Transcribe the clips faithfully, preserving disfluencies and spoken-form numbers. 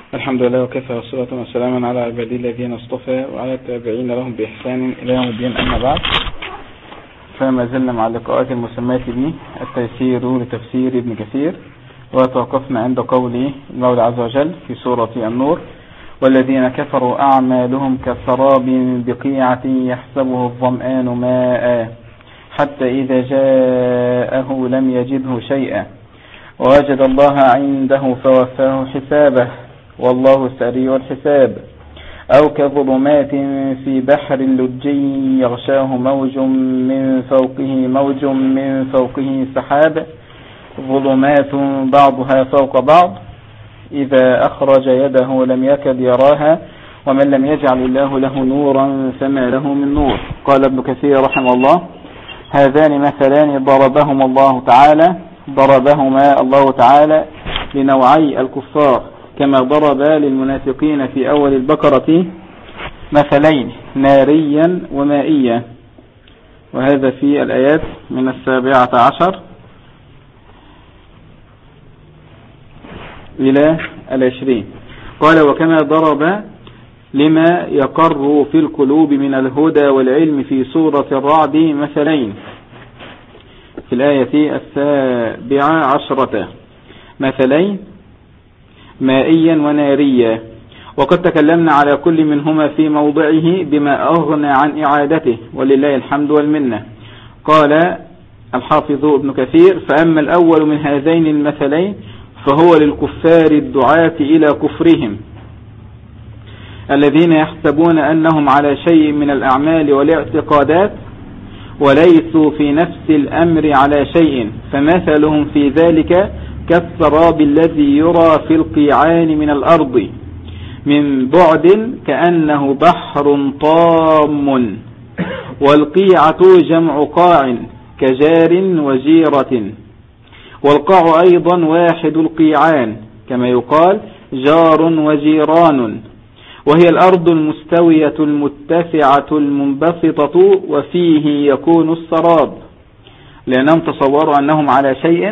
الحمد لله وكفى والصلاة والسلام على عبادي الذين اصطفى وعلى التابعين لهم بإحسان إلى يوم الدين. أما بعد، فما زلنا مع اللقاءات المسماة به التيسير لتفسير ابن كثير، وتوقفنا عند قول المولى عز وجل في سورة النور: والذين كفروا أعمالهم كسراب بقيعة يحسبه الظمآن ماء حتى إذا جاءه لم يجده شيئا ووجد الله عنده فوفاه حسابه والله سريع الحساب. أو كظلمات في بحر لجي يغشاه موج من فوقه موج من فوقه سحاب ظلمات بعضها فوق بعض إذا أخرج يده لم يكد يراها ومن لم يجعل الله له نورا فما له من نور. قال ابن كثير رحمه الله: هذان مثلان ضربهما الله تعالى ضربهما الله تعالى لنوعي الكفار كما ضرب للمنافقين في أول البقرة مثلين ناريا ومائيا، وهذا في الآيات من السابعة عشر إلى العشرين. قال: وكما ضرب لما يقر في القلوب من الهدى والعلم في سورة الرعد مثلين في الآية السابعة عشرة، مثلين مائيا وناريا، وقد تكلمنا على كل منهما في موضعه بما أغنى عن إعادته ولله الحمد والمنة. قال الحافظ ابن كثير: فأما الأول من هذين المثلين فهو للكفار الدعاة إلى كفرهم الذين يحسبون أنهم على شيء من الأعمال والاعتقادات وليسوا في نفس الأمر على شيء، فمثلهم في ذلك كالسراب الذي يرى في القيعان من الأرض من بعد كأنه بحر طام، والقيعة جمع قاع كجار وجيرة، والقاع أيضا واحد القيعان كما يقال جار وجيران، وهي الأرض المستوية المتسعة المنبسطة وفيه يكون السراب، لأنهم تصوروا أنهم على شيء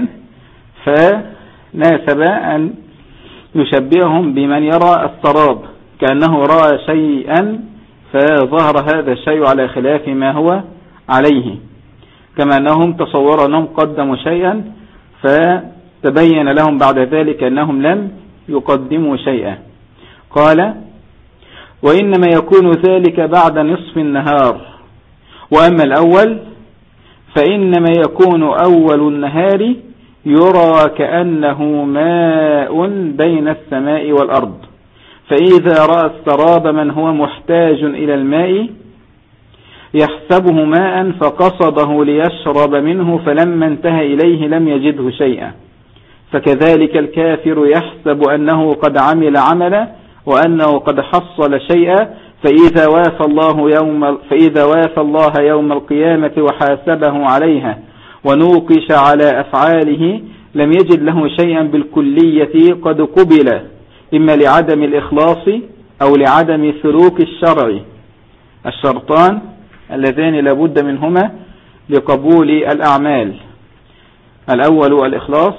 فناسب أن يشبههم بمن يرى السراب كأنه رأى شيئا فظهر هذا الشيء على خلاف ما هو عليه، كما أنهم تصوروا أنهم قدموا شيئا فتبين لهم بعد ذلك أنهم لم يقدموا شيئا. قال: وإنما يكون ذلك بعد نصف النهار، وأما الأول فإنما يكون أول النهار يرى كأنه ماء بين السماء والأرض، فإذا رأى السراب من هو محتاج إلى الماء يحسبه ماء فقصده ليشرب منه فلما انتهى إليه لم يجده شيئا، فكذلك الكافر يحسب أنه قد عمل عملا وأنه قد حصل شيئا، فإذا وافى الله يوم فإذا وافى الله يوم القيامة وحاسبه عليها ونوقش على أفعاله لم يجد له شيئا بالكلية قد قبل، إما لعدم الإخلاص أو لعدم سلوك الشرع، الشرطان اللذان لابد منهما لقبول الأعمال: الأول الإخلاص،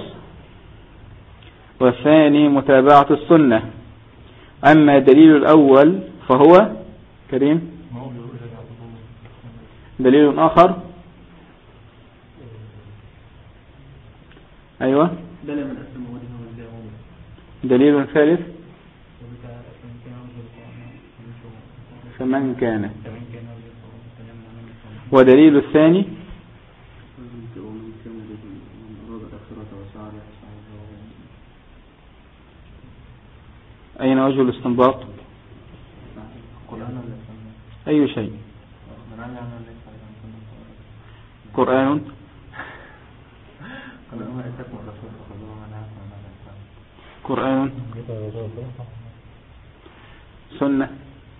والثاني متابعة السنة. أما دليل الأول فهو كريم دليل آخر. أيوة، دليل ثالث: فمن كان. ودليل الثاني: أين وجه الاستنباط؟ أي شيء؟ قرآن قرآن سنة.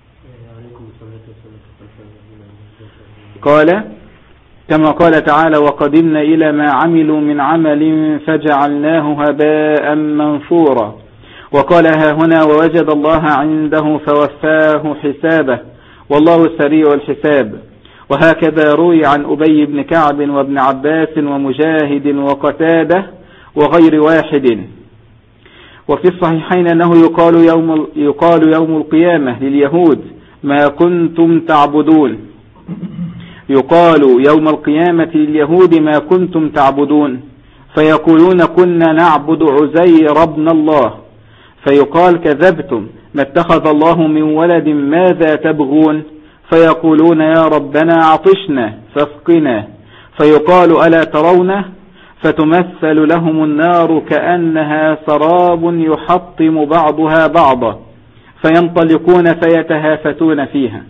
قال كما قال تعالى: وقدمنا إلى ما عملوا من عمل فجعلناه هباء منثورا. وقال ها هنا: ووجد الله عنده فوفاه حسابه والله سريع الحساب. وهكذا روي عن أبي بن كعب وابن عباس ومجاهد وقتادة وغير واحد. وفي الصحيحين أنه يقال يوم, يقال يوم القيامة لليهود ما كنتم تعبدون، يقال يوم القيامة لليهود ما كنتم تعبدون، فيقولون كنا نعبد عزير ابن الله، فيقال كذبتم، ما اتخذ الله من ولد، ماذا تبغون؟ فيقولون يا ربنا عطشنا فاسقنا، فيقال ألا ترونه؟ فتمثل لهم النار كأنها سراب يحطم بعضها بعضا، فينطلقون فيتهافتون فيها.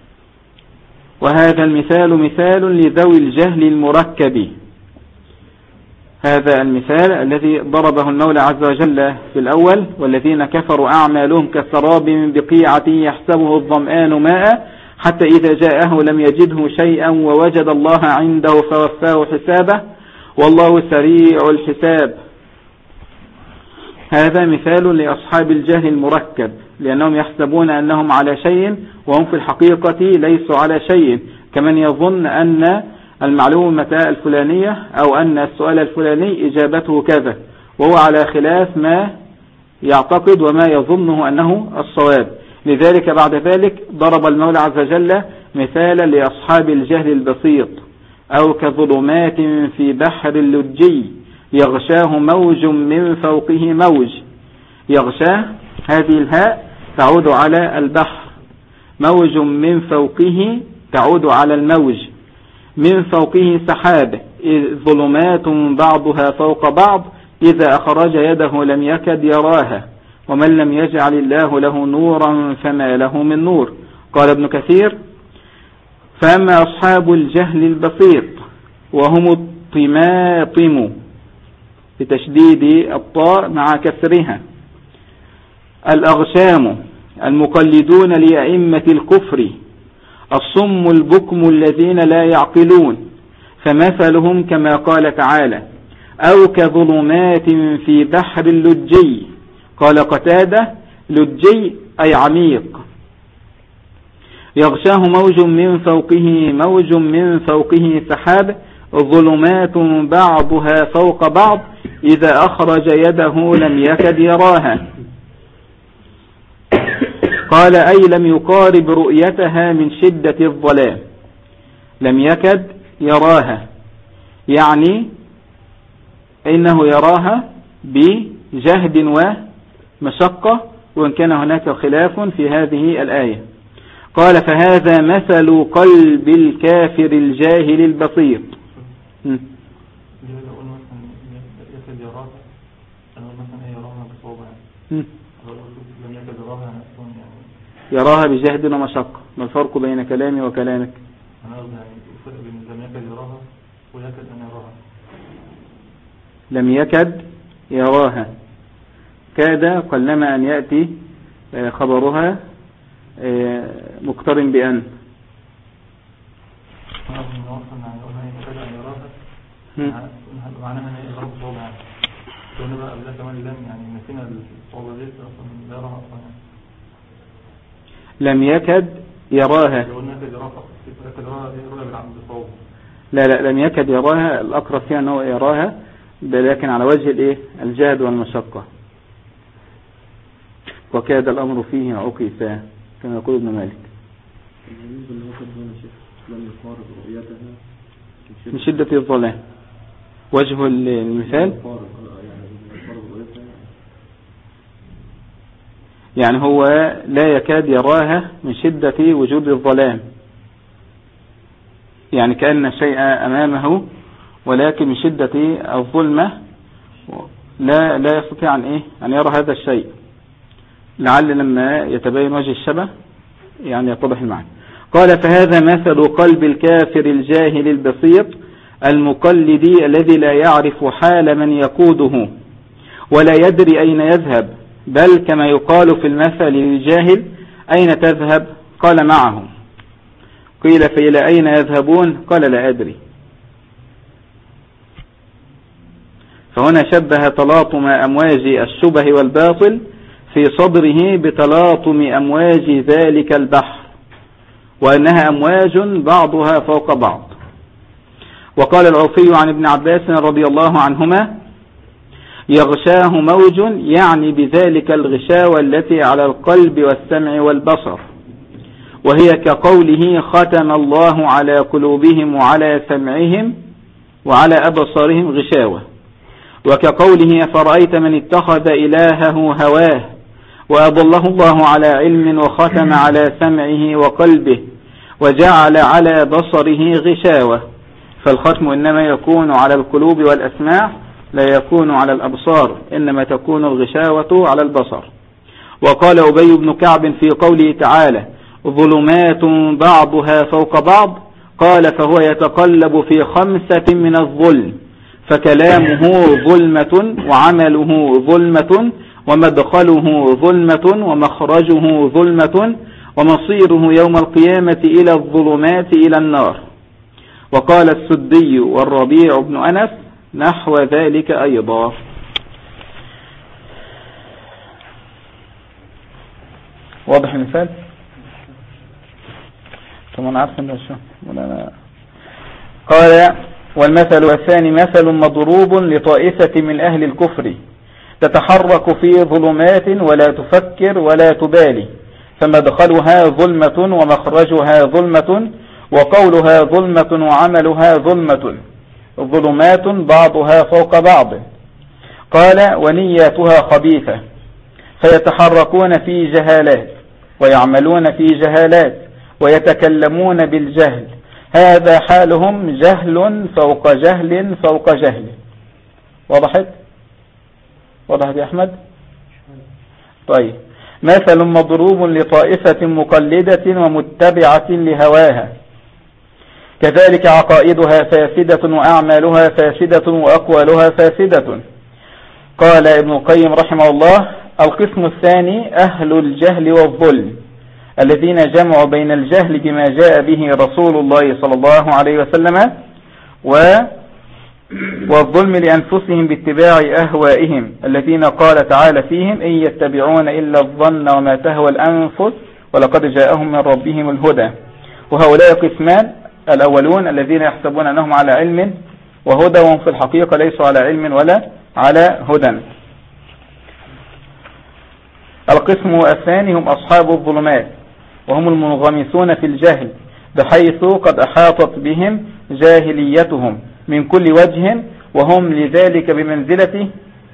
وهذا المثال مثال لذوي الجهل المركب، هذا المثال الذي ضربه المولى عز وجل في الأول: والذين كفروا أعمالهم كسراب بقيعة يحسبه الظمآن ماء حتى إذا جاءه لم يجده شيئا ووجد الله عنده فوفاه حسابه والله سريع الحساب. هذا مثال لأصحاب الجهل المركب، لأنهم يحسبون أنهم على شيء وهم في الحقيقة ليسوا على شيء، كمن يظن أن المعلومة الفلانية أو أن السؤال الفلاني إجابته كذا، وهو على خلاف ما يعتقد وما يظنه أنه الصواب. لذلك بعد ذلك ضرب المولى عز وجل مثالا لأصحاب الجهل البسيط: أو كظلمات في بحر اللجي يغشاه موج من فوقه موج. يغشاه، هذه الهاء تعود على البحر، موج من فوقه تعود على الموج، من فوقه سحاب، ظلمات بعضها فوق بعض إذا أخرج يده لم يكد يراها، ومن لم يجعل الله له نورا فما له من نور. قال ابن كثير: فأما أصحاب الجهل البسيط وهم الطماطم بتشديد الطاء مع كسرها، الأغشام المقلدون لأئمة الكفر، الصم البكم الذين لا يعقلون، فمثلهم كما قال تعالى: أو كظلمات في بحر اللجي. قال قتادة: لجي أي عميق. يغشاه موج من فوقه موج من فوقه سحاب، ظلمات بعضها فوق بعض إذا أخرج يده لم يكد يراها. قال: أي لم يقارب رؤيتها من شدة الظلام، لم يكد يراها، يعني إنه يراها بجهد ومشقة، وإن كان هناك خلاف في هذه الآية. قال: فهذا مثل قلب الكافر الجاهل البسيط. يراها بجهد ومشقة، ما الفرق بين كلامي وكلامك؟ لم يكد يراها، كاد قلما أن يأتي خبرها مقترن بأن. لم يكد يراها، لا لا لم يكد يراها، الأقرب فيها أنه يراها لكن على وجه الايه الجهد والمشقة. وكاد الأمر فيه عقيسا كما يقول ابن مالك. من شدة الظلام، وجه المثال يعني هو لا يكاد يراها من شدة وجود الظلام، يعني كأن شيء أمامه ولكن من شدة الظلمة لا لا يستطيع أن إيه أن يرى هذا الشيء، لعل لما يتبين وجه الشبه يعني يتضح المعنى. قال: فهذا مثل قلب الكافر الجاهل البسيط المقلد الذي لا يعرف حال من يقوده ولا يدري أين يذهب، بل كما يقال في المثل للجاهل: أين تذهب؟ قال: معهم. قيل: فإلى أين يذهبون؟ قال: لا أدري. فهنا شبه تلاطم أمواج الشبه والباطل في صدره بتلاطم أمواج ذلك البحر، وأنها أمواج بعضها فوق بعض. وقال العوفي عن ابن عباس رضي الله عنهما: يغشاه موج يعني بذلك الغشاوة التي على القلب والسمع والبصر، وهي كقوله ختم الله على قلوبهم وعلى سمعهم وعلى أبصارهم غشاوة، وكقوله فرأيت من اتخذ إلهه هواه وأضله الله على علم وختم على سمعه وقلبه وجعل على بصره غشاوة. فالختم إنما يكون على القلوب والأسماع لا يكون على الأبصار، إنما تكون الغشاوة على البصر. وقال أبي بن كعب في قوله تعالى ظلمات بعضها فوق بعض، قال فهو يتقلب في خمسة من الظلم، فكلامه ظلمة وعمله ظلمة ومدخله ظلمة ومخرجه ظلمة ومصيره يوم القيامة إلى الظلمات إلى النار. وقال السدي والربيع بن أنس نحو ذلك أيضا. واضح المثال؟ طبعا عارف انه شو قال والمثل الثاني مثل مضروب لطائفة من أهل الكفر تتحرك في ظلمات ولا تفكر ولا تبالي، فمدخلها ظلمة ومخرجها ظلمة وقولها ظلمة وعملها ظلمة، ظلمات بعضها فوق بعض. قال ونياتها خبيثة، فيتحركون في جهالات ويعملون في جهالات ويتكلمون بالجهل، هذا حالهم جهل فوق جهل فوق جهل. وضحت؟ وضحت يا أحمد؟ طيب مثل مضروب لطائفة مقلدة ومتبعة لهواها، كذلك عقائدها فاسدة وأعمالها فاسدة وأقوالها فاسدة. قال ابن القيم رحمه الله القسم الثاني أهل الجهل والظلم، الذين جمعوا بين الجهل بما جاء به رسول الله صلى الله عليه وسلم والظلم لأنفسهم باتباع أهوائهم، الذين قال تعالى فيهم إن يتبعون إلا الظن وما تهوى الأنفس ولقد جاءهم من ربهم الهدى. وهؤلاء قسمان، الأولون الذين يحسبون أنهم على علم وهدى وهم في الحقيقة ليسوا على علم ولا على هدى. القسم الثاني هم أصحاب الظلمات، وهم المنغمسون في الجهل بحيث قد أحاطت بهم جاهليتهم من كل وجه، وهم لذلك بمنزلة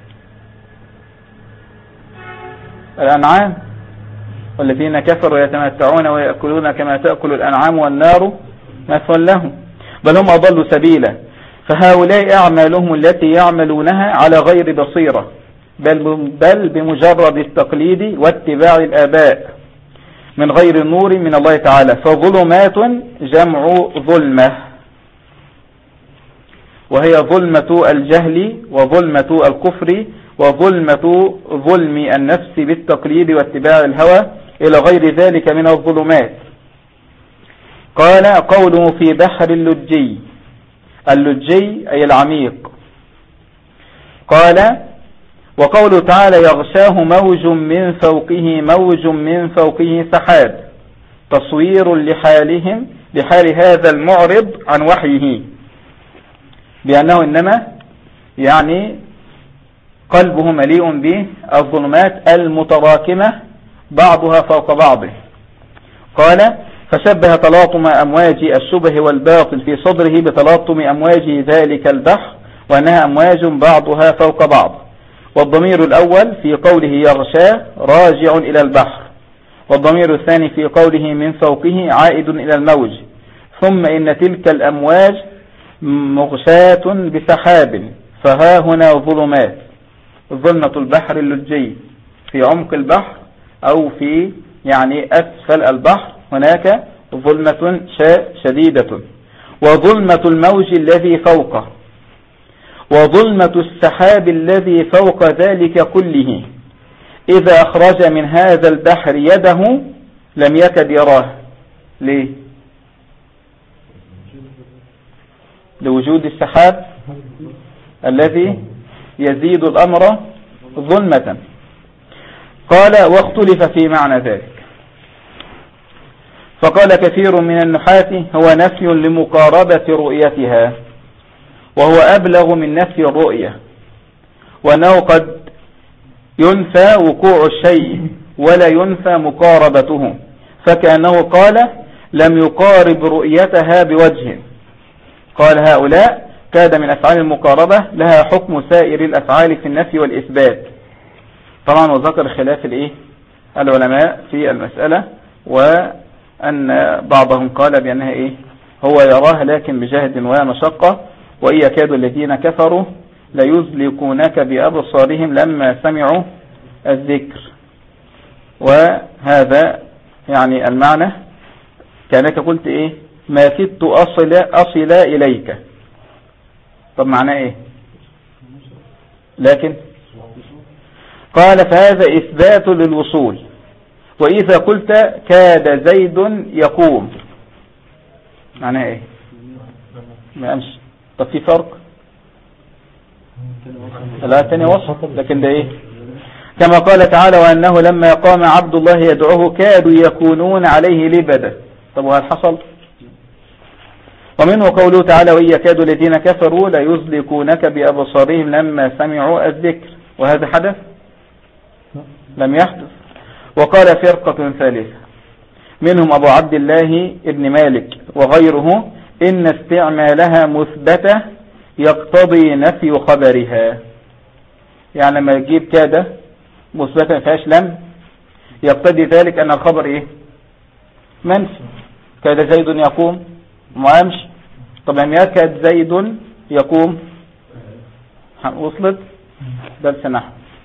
الأنعام، والذين كفروا يتمتعون ويأكلون كما تأكل الأنعام والنار مثوى لهم، بل هم أضلوا سبيلا. فهؤلاء أعمالهم التي يعملونها على غير بصيرة، بل, بل بمجرد التقليد واتباع الآباء من غير نور من الله تعالى. فظلمات جمع ظلمة، وهي ظلمة الجهل وظلمة الكفر وظلمة ظلم النفس بالتقليد واتباع الهوى إلى غير ذلك من الظلمات. قال قوله في بحر اللجي، اللجي أي العميق. قال وقوله تعالى يغشاه موج من فوقه موج من فوقه سحاب، تصوير لحالهم لحال هذا المعرض عن وحيه، بأنه إنما يعني قلبه مليء بالظلمات المتراكمة بعضها فوق بعضه. قال فشبه تلاطم أمواج الشبه والباطل في صدره بتلاطم أمواج ذلك البحر، وأنها أمواج بعضها فوق بعض. والضمير الأول في قوله يغشاه راجع إلى البحر، والضمير الثاني في قوله من فوقه عائد إلى الموج. ثم إن تلك الأمواج مغشاة بسحاب، فها هنا ظلمات، ظلمة البحر اللجي في عمق البحر أو في يعني أسفل البحر هناك ظلمة شديدة، وظلمة الموج الذي فوقه، وظلمة السحاب الذي فوق ذلك كله. إذا أخرج من هذا البحر يده لم يكد يراه. ليه؟ لوجود السحاب الذي يزيد الأمر ظلمة. قال واختلف في معنى ذلك، فقال كثير من النحاة هو نفي لمقاربة رؤيتها، وهو أبلغ من نفي الرؤية. وأنه قد ينفى وقوع الشيء ولا ينفى مقاربته، فكأنه قال لم يقارب رؤيتها بوجه. قال هؤلاء كاد من أفعال المقاربة لها حكم سائر الأفعال في النفي والإثبات. طبعا وذكر خلاف الإيه العلماء في المسألة، وأن بعضهم قال بأنها إيه هو يراها لكن بجهد ومشقة، وإن يكاد الذين كفروا ليزلقونك بأبصارهم لما سمعوا الذكر. وهذا يعني المعنى كانك قلت إيه ما كدت أصل, أصل إليك. طب معناه إيه؟ لكن قال فهذا إثبات للوصول. وإذا قلت كاد زيد يقوم معناه إيه؟ ما أمشي. طب في فرق؟ لا تاني وصف، لكن ده إيه؟ كما قال تعالى وأنه لما قام عبد الله يدعوه كادوا يكونون عليه لبدا. طب وهل حصل؟ ومنه قوله تعالى وإن يكاد الذين كفروا ليزلقونك بأبصارهم لما سمعوا الذكر، وهذا حدث لم يحدث. وقال فرقة ثالثة منهم أبو عبد الله ابن مالك وغيره إن استعمالها مثبتة يقتضي نفي خبرها. يعني لما يجيب كاد مثبتة فيهاش لم يقتضي ذلك أن الخبر إيه منفي. كاد زيد يقوم ما أمشي. طب لم يكاد زيد يقوم وصلت درس نحو.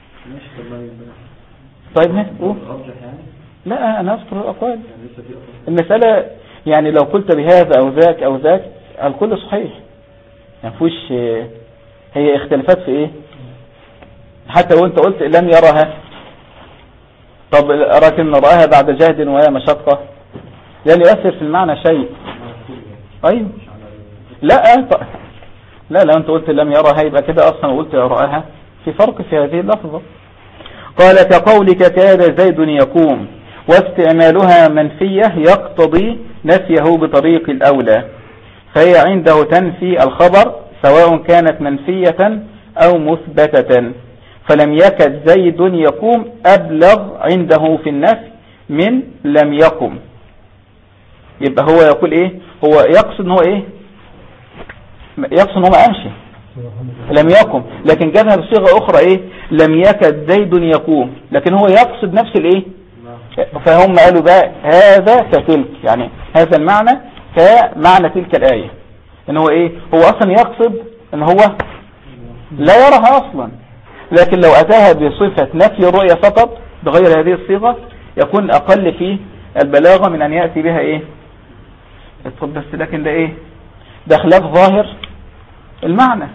طيب هه لا أنا أذكر الأقوال. المسألة يعني لو قلت بهذا أو ذاك أو ذاك الكل صحيح، يعني فيش هي اختلافات في إيه. حتى لو أنت قلت لم يرها، طب لكن رآها بعد جهد وهي مشقة لن يؤثر في المعنى شيء. أيوه لا لا لو أنت قلت لم يرها يبقى كده أصلا وقلت رآها في فرق في هذه اللفظة. قال كقولك كاد زيد يقوم واستعمالها منفية يقتضي نفيه بطريق الأولى، فهي عنده تنفي الخبر سواء كانت منفية أو مثبتة. فلم يكد زيد يقوم أبلغ عنده في النفي من لم يقم. يبقى هو يقول إيه هو يقصد هو إيه يقصد هو ما أمشي لم يقم، لكن جابها بصيغة أخرى إيه لم يكد زيد يقوم، لكن هو يقصد نفس الإيه. فهم قالوا بقى هذا كتلك، يعني هذا المعنى كمعنى تلك الآية، إن هو إيه هو أصلا يقصد إن هو لا يرها أصلا، لكن لو أتاها بصفة نفي الرؤية فقط بغير هذه الصيغة يكون أقل في البلاغة من أن يأتي بها إيه. بس لكن ده إيه ده خلاف ظاهر المعنى،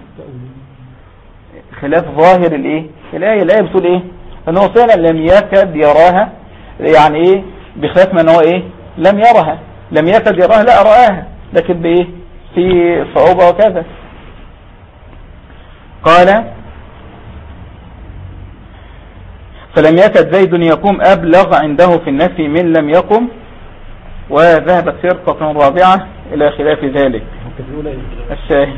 خلاف ظاهر الإيه الآية. الآية بتقول إيه أنه فعلا لم يكد يراها، يعني إيه بخلاف من هو إيه لم يرها. لم يكد يراها لا رآها، لكن بإيه في صعوبة وكذا. قال فلم يكد زيد يقوم أبلغ عنده في النفي من لم يقم. وذهبت فرقة رابعة إلى خلاف ذلك الشاهد.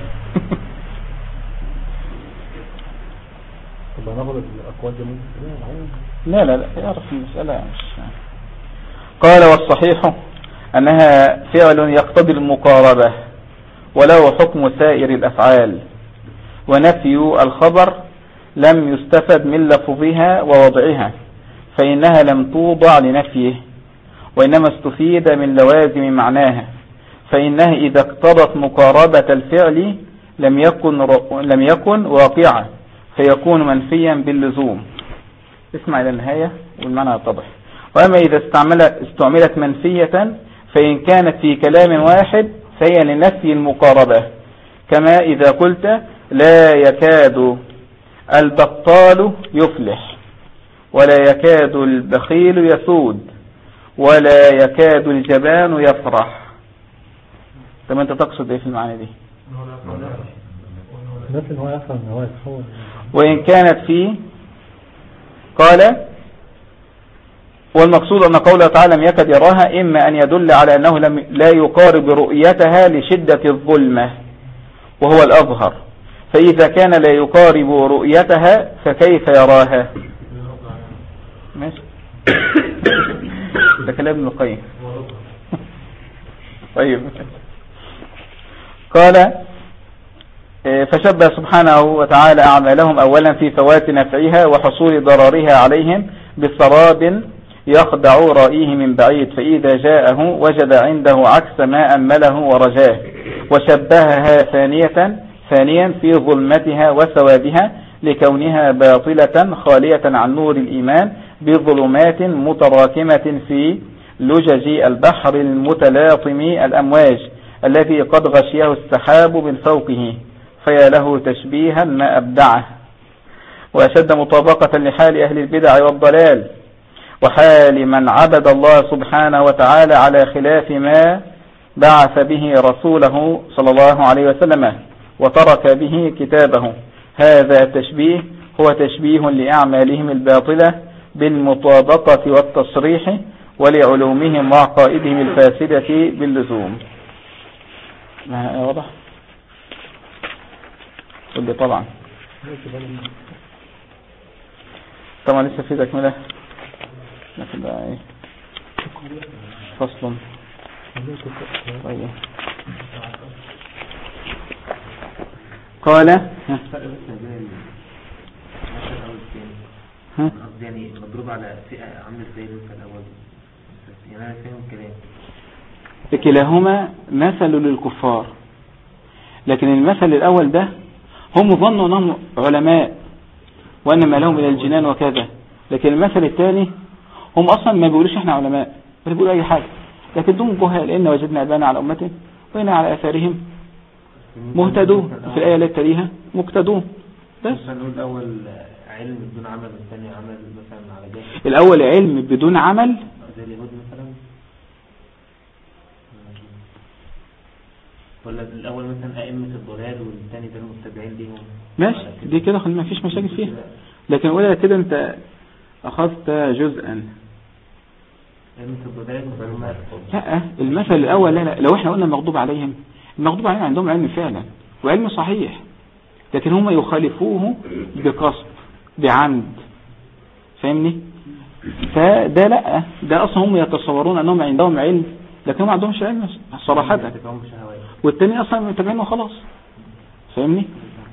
لا لا لا يعرف المسألة. قال والصحيح أنها فعل يقتضي المقاربة وله حكم سائر الأفعال، ونفي الخبر لم يستفد من لفظها ووضعها فإنها لم توضع لنفيه، وإنما استفيد من لوازم معناها، فإنها إذا اقتضت مقاربة الفعل لم يكن لم يكن واقعا فيكون منفيا باللزوم. اسمع إلى النهاية والمعنى يتضح. وأما إذا استعملت استعملت منفية فإن كانت في كلام واحد فهي لنفي المقاربة، كما إذا قلت لا يكاد البطال يفلح، ولا يكاد البخيل يسود، ولا يكاد الجبان يفرح. طب انت تقصد ايه في المعنى دي؟ وإن كانت فيه قال والمقصود أن قوله تعالى لم يكد يراها إما أن يدل على أنه لم لا يقارب رؤيتها لشدة الظلمة وهو الأظهر، فإذا كان لا يقارب رؤيتها فكيف يراها؟ ماشي. ده كلام ابن القيم. طيب. قال فشبه سبحانه وتعالى أعمالهم أولا في فوات نفعها وحصول ضررها عليهم بسراب يخدع رأيه من بعيد، فإذا جاءه وجد عنده عكس ما أمله ورجاه. وشبهها ثانية ثانيا في ظلمتها وسوادها لكونها باطلة خالية عن نور الإيمان بظلمات متراكمة في لجج البحر المتلاطم الأمواج الذي قد غشيه السحاب من فوقه، فيا له تشبيها ما أبدعه. وأشد مطابقة لحال أهل البدع والضلال وحال من عبد الله سبحانه وتعالى على خلاف ما بعث به رسوله صلى الله عليه وسلم وترك به كتابه. هذا التشبيه هو تشبيه لأعمالهم الباطلة بالمطابقة والتصريح ولعلومهم وعقائدهم الفاسدة باللزوم. واضح؟ قل لي طبعا طبعا لسه في تكملة، لكن بقى ايه فصل. طيب قال يعني مضروب على فئة عامل زي المثل الأول، يعني أنا فاهم الكلام. كلاهما مثل للكفار، لكن المثل الأول ده هم ظنوا أنهم علماء وأن ما لهم إلى الجنان وكذا، لكن المثل الثاني هم أصلا ما بيقولوش إحنا علماء، بل بيقولوا أي حاجة، لكن دون جهال. إن وجدنا أبانا على أمته وإنا على آثارهم مهتدون. في الآية التي تليها مقتدون. بس الأول علم بدون عمل والثاني عمل مثلا على جهل. الأول علم بدون عمل زي اليهود مثلا، ولا الأول مثلا أئمة الضلال والثاني ده المتبعين ليهم. ماشي، دي كده ما فيش مشاكل فيها، لكن أولا كده أنت أخذت جزءا. أئمة الضلال لا، المثل الأول لا, لا لو احنا قلنا المغضوب عليهم، المغضوب عليهم عندهم علم فعلا وعلم صحيح، لكن هم يخالفوه بقصد بعمد، فاهمني؟ فده لا، ده أصلا هم يتصورون أنهم عندهم علم لكن هم ما عندهمش علم صراحة، والتاني أصلا متابعينه خلاص، فاهمني؟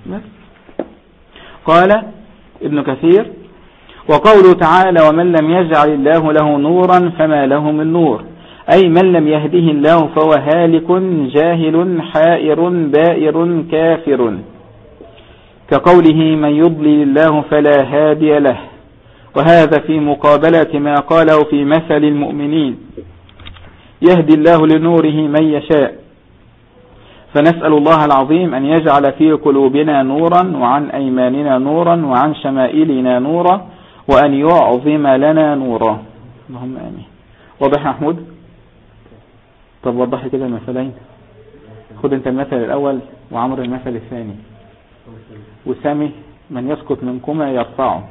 قال ابن كثير وقوله تعالى ومن لم يجعل الله له نورا فما له من نور، أي من لم يهده الله فهو هالك جاهل حائر بائر كافر، كقوله من يضلل الله فلا هادي له. وهذا في مقابلة ما قاله في مثل المؤمنين يهدي الله لنوره من يشاء. فنسأل الله العظيم أن يجعل في قلوبنا نورا وعن أيماننا نورا وعن شمائلنا نورا وأن يعظم لنا نورا، اللهم آمين. واضح يا محمود؟ طب وضح كده المثلين، خد انت المثل الأول وعمر المثل الثاني، وسامي من يسقط منكما يرفعه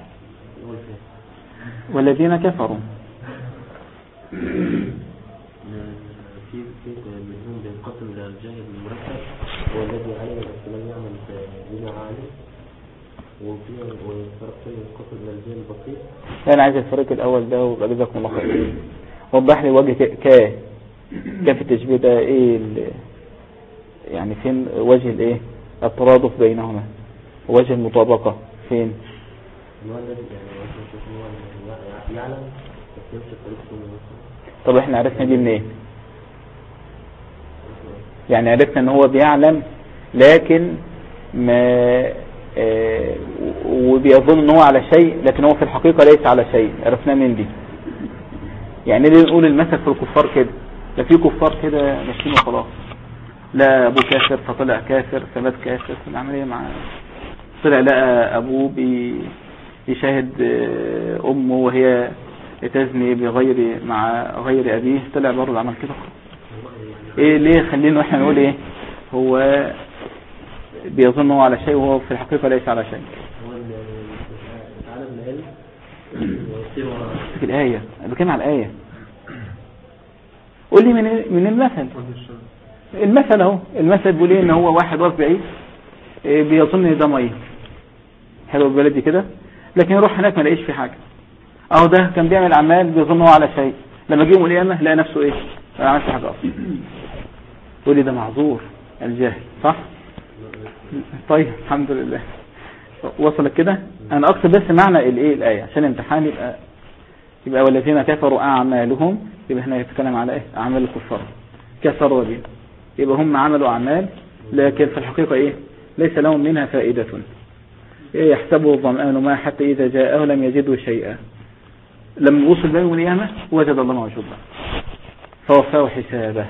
والذين كفروا. في في منهم بينقسم الى الجاهل المركب هو الذي علم بس لم يعمل بما علم، وفي والفريقين ينقسم الى الجاهل البسيط. انا عايز الفريق الاول ده ويبقى جزاكم الله خير. وضح لي وجه ك كيف التشبيه ده ايه يعني، فين وجه الايه الترادف بينهما ووجه المطابقه فين؟ هو الذي يعني يعلم بس يمشي طريقه. طب احنا عرفنا دي منين؟ يعني عرفنا ان هو بيعلم لكن ما اه وبيظن ان هو على شيء لكن هو في الحقيقة ليس على شيء، عرفنا من دي. يعني ليه نقول المثل في الكفار كده؟ لا في كفار كده ماشيين وخلاص، لا ابوه كافر فطلع كافر فمات كافر، العملية مع طلع لقى ابوه بيشاهد امه وهي تزني بغير مع غير ابيه، طلع برضه العمل كده. ايه ليه خلينا احنا نقول ايه هو بيظن هو على شيء وهو في الحقيقة ليس على شيء؟ هو تعالى من في الآية، انا بتكلم على الآية. قول لي من من المثل. المثل اهو، المثل بيقول ايه؟ ان هو واحد واقف بعيد، بيظن ان ده ميه حلو بلدي كده، لكن يروح هناك ما لاقيش في حاجه. اهو ده كان بيعمل اعمال بيظن هو على شيء، لما جه يوم القيامه لقى نفسه ايه؟ ما عملش حاجه اصلا. تقول لي ده معذور الجاهل صح؟ طيب الحمد لله وصلت كده. انا اقصد بس معنى الايه الايه عشان الامتحان يبقى يبقى والذين كفروا اعمالهم، يبقى هنا يتكلم على ايه؟ اعمال الكفار كفروا بها، يبقى هم عملوا اعمال لكن في الحقيقه ايه؟ ليس لهم منها فائده. إيه يحسبه الظمآن ما حتى اذا جاءه لم يجده شيئا، لما وصل بينه القيامه وجد الله موجودا فوفاه حسابه.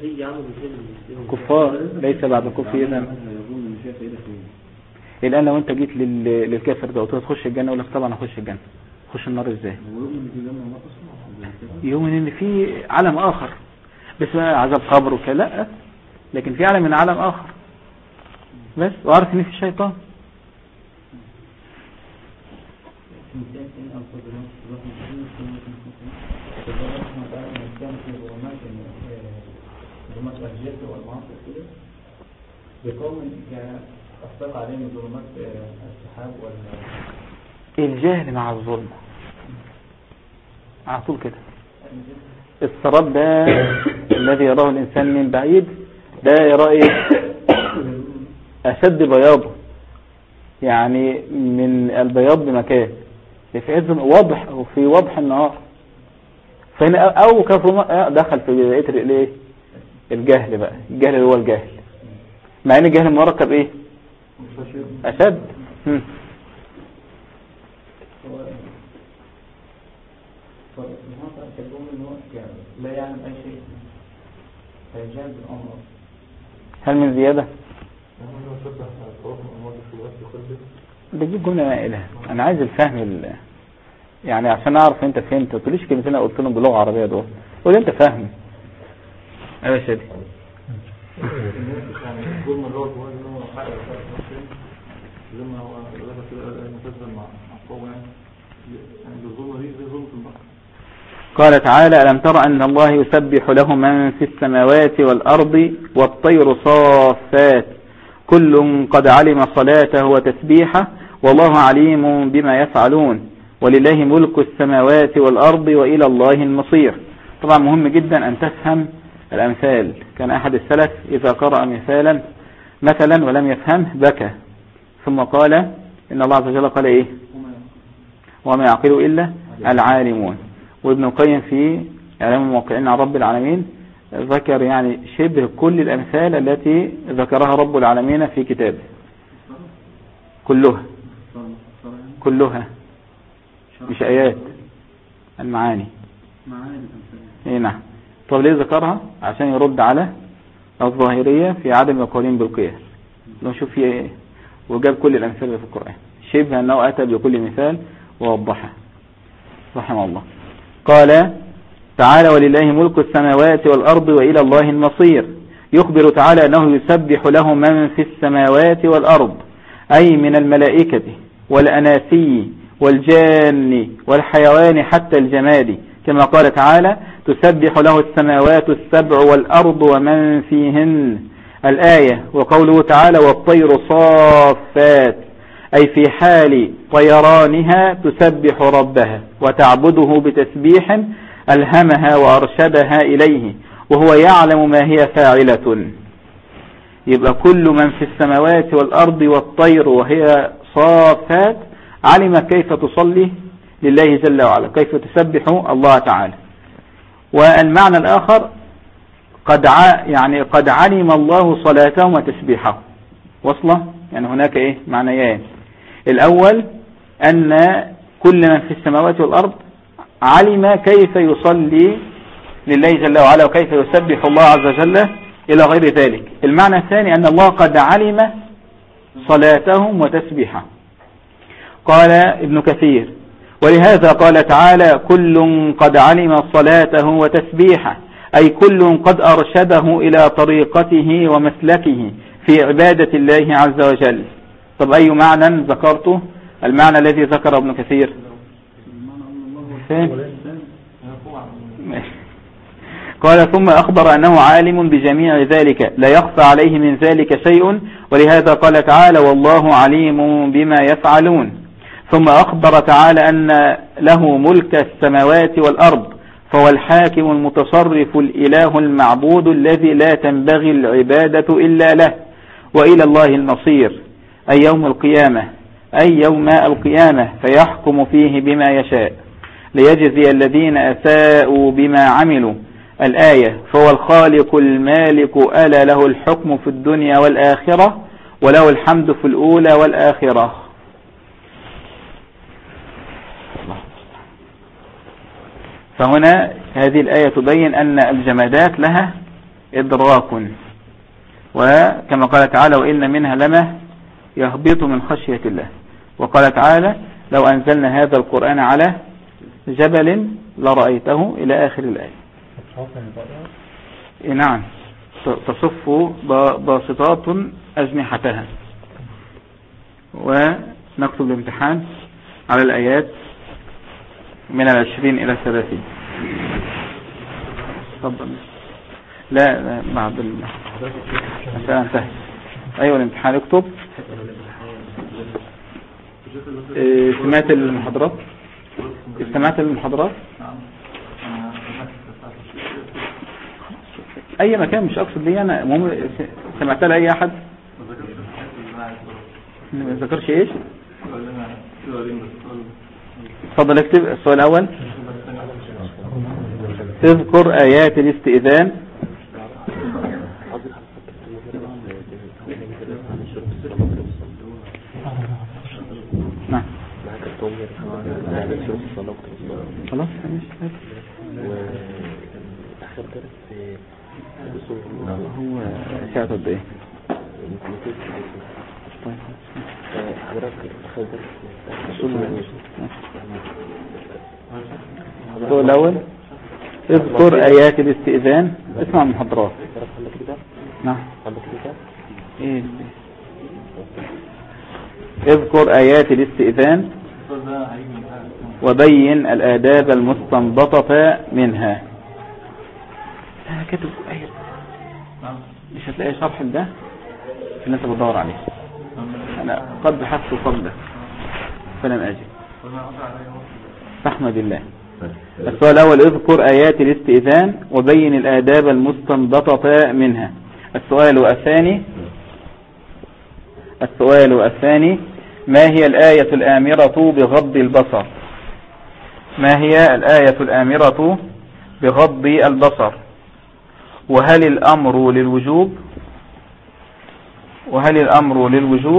كفار ليس بعد كفر اذا. الان لو انت جيت للكافر ده وقلت له تخش الجنه يقول لك طبعا اخش الجنه. خش النار ازاي؟ يؤمن ان في عالم اخر بس عذاب قبر وكذا، لا لكن في عالم من عالم اخر بس، وعارف ان في شيطان. أصدق عليهم ظلمات السحاب الجهل مع الظلم على طول كده. السراب ده الذي يراه الإنسان من بعيد ده يرى أشد بياضه، يعني من البياض بمكان في عز واضح أو في وضح النهار، فهنا أو كفر دخل في بقية الايه الجهل بقى. الجهل اللي هو الجهل، مع ان الجهل المركب ايه أشد. هم. لا يعلم أي شيء فيجاب الأمر. هل من زيادة؟ بجيب جملة ما إله. أنا عايز الفهم ال... يعني عشان أعرف أنت فهمت. ما تقوليش كلمتين أنا قلت لهم بلغة عربية دول، قول أنت فاهم. أيوة يا شادي. لما هو لما كده المفضل مع القوم يعني الظلمة دي زي ظلمة البحر. قال تعالى: ألم تر أن الله يسبح له من في السماوات والأرض والطير صافات كل قد علم صلاته وتسبيحه والله عليم بما يفعلون ولله ملك السماوات والأرض وإلى الله المصير. طبعا مهم جدا أن تفهم الأمثال. كان أحد السلف إذا قرأ مثالا مثلا ولم يفهمه بكى، ثم قال إن الله عز وجل قال إيه؟ وما يعقل إلا العالمون. وابن القيم في إعلام الموقعين عن رب العالمين ذكر يعني شبه كل الأمثال التي ذكرها رب العالمين في كتابه كلها كلها مش آيات، المعاني. ايه نعم. طب ليه ذكرها؟ عشان يرد على الظاهرية في عدم القولين بالقياس. لو نشوف فيه ايه، وجاب كل الأمثال في القرآن شبه أنه أتى بكل مثال ووضحه رحمه الله. قال تعالى: ولله ملك السماوات والأرض وإلى الله المصير. يخبر تعالى أنه يسبح له من في السماوات والأرض، أي من الملائكة والأناسي والجان والحيوان حتى الجماد، كما قال تعالى: تسبح له السماوات السبع والأرض ومن فيهن الآية. وقوله تعالى: والطير صافات، أي في حال طيرانها تسبح ربها وتعبده بتسبيح ألهمها وأرشدها إليه وهو يعلم ما هي فاعلة. يبقى كل من في السماوات والأرض والطير وهي صافات علم كيف تصلي لله جل وعلا، كيف تسبح الله تعالى. والمعنى الآخر قد ع... يعني قد علم الله صلاتهم وتسبيحهم. وصله يعني هناك ايه معنيان. الأول أن كل من في السماوات والأرض علم كيف يصلي لله جل وعلا وكيف يسبح الله عز وجل إلى غير ذلك. المعنى الثاني أن الله قد علم صلاتهم وتسبيحهم. قال ابن كثير: ولهذا قال تعالى: كل قد علم صلاته وتسبيحه، أي كل قد أرشده إلى طريقته ومسلكه في عبادة الله عز وجل. طب أي معنى ذكرته؟ المعنى الذي ذكر ابن كثير قال ثم أخبر أنه عالم بجميع ذلك لا يخفى عليه من ذلك شيء، ولهذا قال تعالى والله عليم بما يفعلون. ثم أخبر تعالى أن له ملك السماوات والأرض، فهو الحاكم المتصرف الإله المعبود الذي لا تنبغي العبادة إلا له، وإلى الله المصير أي يوم القيامة، أي يوم القيامة فيحكم فيه بما يشاء ليجزي الذين أساءوا بما عملوا. الآية فهو الخالق المالك ألا له الحكم في الدنيا والآخرة وله الحمد في الأولى والآخرة. فهنا هذه الآية تبين أن الجمادات لها إدراك، وكما قال تعالى وإن منها لما يهبط من خشية الله. وقال تعالى لو أنزلنا هذا القرآن على جبل لرأيته إلى آخر الآية. نعم تصف باسطات أجنحتها. ونكتب الامتحان على الآيات من العشرين إلى الثلاثين. تفضل. لا, لا بعد المسألة انتهت. أيوة الامتحان اكتب. اه سمعت المحاضرات استمعت للمحاضرات أي مكان، مش أقصد لي أنا مهم. سمعتها لأي أحد؟ ما ذكرش إيش؟ تفضل اكتب السؤال الأول. تذكر آيات الاستئذان. نعم خلاص هو ساعة قد ايه؟ السؤال الأول اذكر آيات الاستئذان. اسمع المحاضرات. نعم ايه اذكر آيات الاستئذان وبين الآداب المستنبطة منها. أنا كاتب آية مش هتلاقي شرح ده اللي انت بتدور عليه. أنا قد بحثت قبله فلم أجد. فاحمد الله. السؤال الأول اذكر آيات الاستئذان وبين الآداب المستنبطة منها. السؤال الثاني السؤال الثاني ما هي الآية الآمرة بغض البصر؟ ما هي الآية الآمرة بغض البصر؟ وهل الأمر للوجوب؟ وهل الأمر للوجوب؟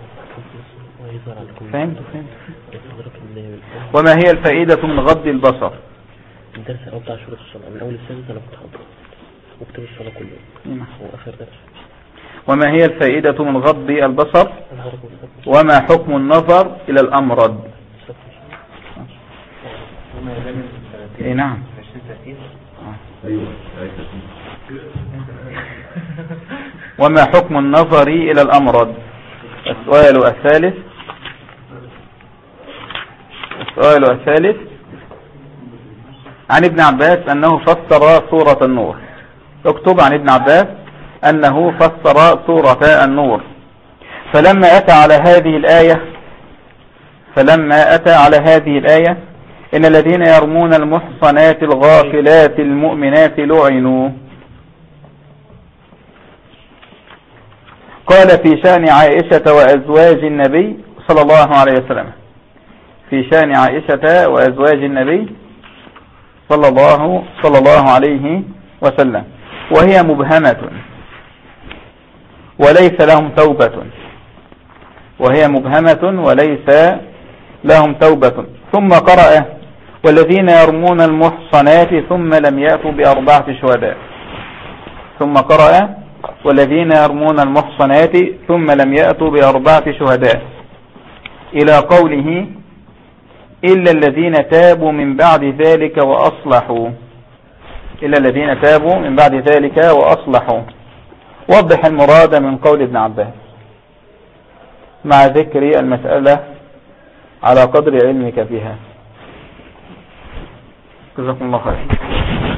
فهمت فهمت. وما هي الفائدة من غض البصر؟ الدرس الأول بتاع شروط الصلاة من أول السنة أنا كنت حاضر وكتب الصلاة كله وآخر درس. وما هي الفائدة من غض البصر؟ وما حكم النظر إلى الأمرد؟ اي نعم وما حكم النظر إلى الأمرد؟ السؤال الثالث السؤال الثالث عن ابن عباس أنه فسر سورة النور. اكتب عن ابن عباس أنه فسر سورة النور. فلما أتى على هذه الآية فلما أتى على هذه الآية إن الذين يرمون المحصنات الغافلات المؤمنات لعنوا، قال في شأن عائشة وأزواج النبي صلى الله عليه وسلم، في شأن عائشة وأزواج النبي صلى الله صلى الله عليه وسلم، وهي مبهمة وليس لهم توبة وهي مبهمة وليس لهم توبة. ثم قرأ والذين يرمون المحصنات ثم لم يأتوا بأربعة شهداء. ثم قرأ والذين يرمون المحصنات ثم لم يأتوا بأربعة شهداء إلى قوله إلا الذين تابوا من بعد ذلك وأصلحوا إلا الذين تابوا من بعد ذلك وأصلحوا. وضح المراد من قول ابن عباس مع ذكر المسألة على قدر علمك فيها. جزاكم الله خير.